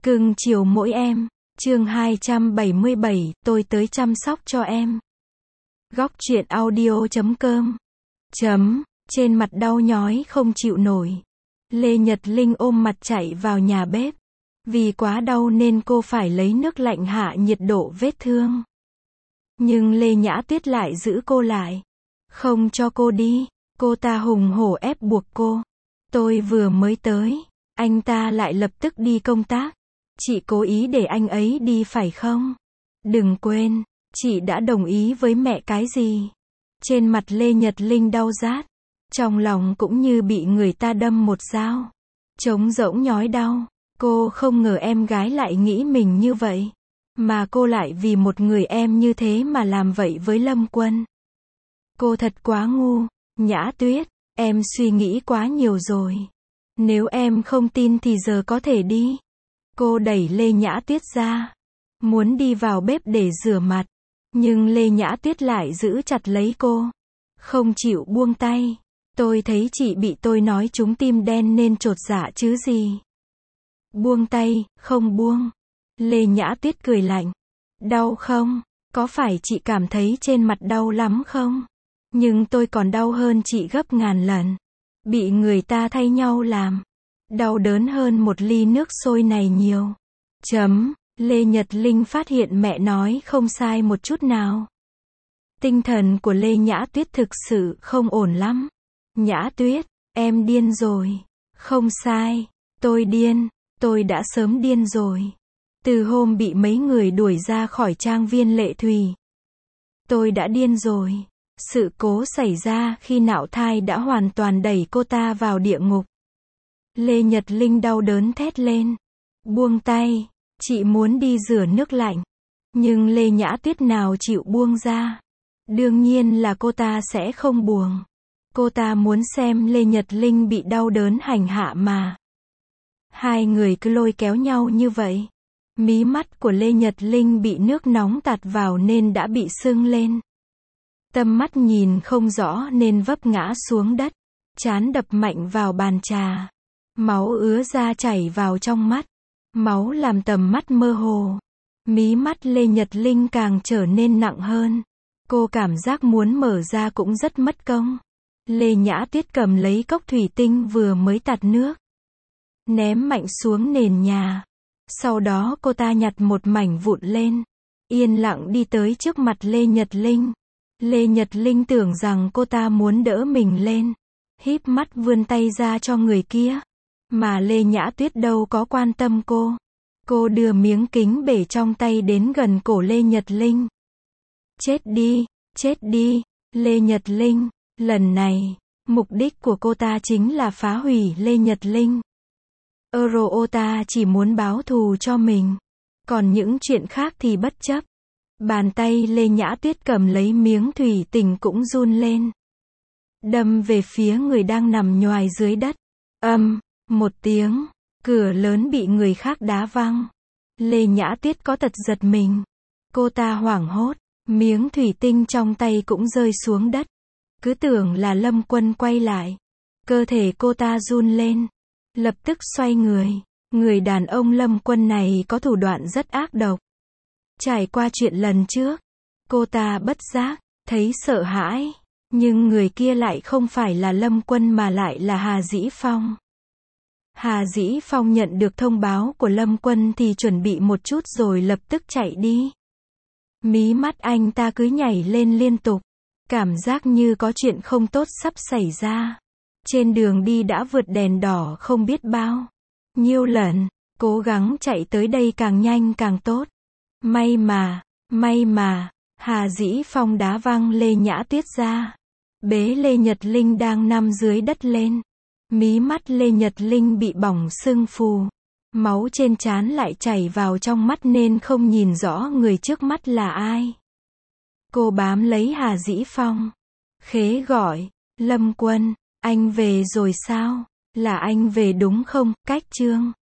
Cưng chiều mỗi em. Chương 277, tôi tới chăm sóc cho em. Góc truyện audio.com. Trên mặt đau nhói không chịu nổi. Lê Nhật Linh ôm mặt chạy vào nhà bếp. Vì quá đau nên cô phải lấy nước lạnh hạ nhiệt độ vết thương. Nhưng Lê Nhã Tuyết lại giữ cô lại. Không cho cô đi. Cô ta hùng hổ ép buộc cô. Tôi vừa mới tới. Anh ta lại lập tức đi công tác. Chị cố ý để anh ấy đi phải không? Đừng quên, chị đã đồng ý với mẹ cái gì? Trên mặt Lê Nhật Linh đau rát. Trong lòng cũng như bị người ta đâm một dao. Trống rỗng nhói đau. Cô không ngờ em gái lại nghĩ mình như vậy. Mà cô lại vì một người em như thế mà làm vậy với Lâm Quân. Cô thật quá ngu. Nhã Tuyết, em suy nghĩ quá nhiều rồi. Nếu em không tin thì giờ có thể đi. Cô đẩy Lê Nhã Tuyết ra. Muốn đi vào bếp để rửa mặt. Nhưng Lê Nhã Tuyết lại giữ chặt lấy cô. Không chịu buông tay. Tôi thấy chị bị tôi nói trúng tim đen nên chột dạ chứ gì. Buông tay, không buông. Lê Nhã Tuyết cười lạnh. Đau không? Có phải chị cảm thấy trên mặt đau lắm không? Nhưng tôi còn đau hơn chị gấp ngàn lần. Bị người ta thay nhau làm. Đau đớn hơn một ly nước sôi này nhiều. Lê Nhật Linh phát hiện mẹ nói không sai một chút nào. Tinh thần của Lê Nhã Tuyết thực sự không ổn lắm. Nhã Tuyết, em điên rồi. Không sai, tôi điên, tôi đã sớm điên rồi. Từ hôm bị mấy người đuổi ra khỏi trang viên Lệ Thùy. Tôi đã điên rồi. Sự cố xảy ra khi nạo thai đã hoàn toàn đẩy cô ta vào địa ngục. Lê Nhật Linh đau đớn thét lên. Buông tay, chị muốn đi rửa nước lạnh. Nhưng Lê Nhã Tuyết nào chịu buông ra. Đương nhiên là cô ta sẽ không buông. Cô ta muốn xem Lê Nhật Linh bị đau đớn hành hạ mà. Hai người cứ lôi kéo nhau như vậy. Mí mắt của Lê Nhật Linh bị nước nóng tạt vào nên đã bị sưng lên. Tâm mắt nhìn không rõ nên vấp ngã xuống đất. Trán đập mạnh vào bàn trà. Máu ứa ra chảy vào trong mắt. Máu làm tầm mắt mơ hồ. Mí mắt Lê Nhật Linh càng trở nên nặng hơn. Cô cảm giác muốn mở ra cũng rất mất công. Lê Nhã Tuyết cầm lấy cốc thủy tinh vừa mới tạt nước. Ném mạnh xuống nền nhà. Sau đó cô ta nhặt một mảnh vụn lên. Yên lặng đi tới trước mặt Lê Nhật Linh. Lê Nhật Linh tưởng rằng cô ta muốn đỡ mình lên. Híp mắt vươn tay ra cho người kia. Mà Lê Nhã Tuyết đâu có quan tâm cô. Cô đưa miếng kính bể trong tay đến gần cổ Lê Nhật Linh. Chết đi, Lê Nhật Linh. Lần này, mục đích của cô ta chính là phá hủy Lê Nhật Linh. Eurota chỉ muốn báo thù cho mình. Còn những chuyện khác thì bất chấp. Bàn tay Lê Nhã Tuyết cầm lấy miếng thủy tinh cũng run lên. Đâm về phía người đang nằm nhoài dưới đất. Một tiếng, cửa lớn bị người khác đá văng. Lê Nhã Tuyết có tật giật mình. Cô ta hoảng hốt, miếng thủy tinh trong tay cũng rơi xuống đất. Cứ tưởng là Lâm Quân quay lại. Cơ thể cô ta run lên. Lập tức xoay người. Người đàn ông Lâm Quân này có thủ đoạn rất ác độc. Trải qua chuyện lần trước, cô ta bất giác, thấy sợ hãi. Nhưng người kia lại không phải là Lâm Quân mà lại là Hà Dĩ Phong. Hà Dĩ Phong nhận được thông báo của Lâm Quân thì chuẩn bị một chút rồi lập tức chạy đi. Mí mắt anh ta cứ nhảy lên liên tục. Cảm giác như có chuyện không tốt sắp xảy ra. Trên đường đi đã vượt đèn đỏ không biết bao nhiêu lần. Cố gắng chạy tới đây càng nhanh càng tốt. May mà, Hà Dĩ Phong đá văng Lê Nhã Tuyết ra. Bế Lê Nhật Linh đang nằm dưới đất lên. Mí mắt Lê Nhật Linh bị bỏng sưng phù. Máu trên trán lại chảy vào trong mắt nên không nhìn rõ người trước mắt là ai. Cô bám lấy Hà Dĩ Phong. Khế gọi, Lâm Quân, anh về rồi sao? Là anh về đúng không? Cách Trương.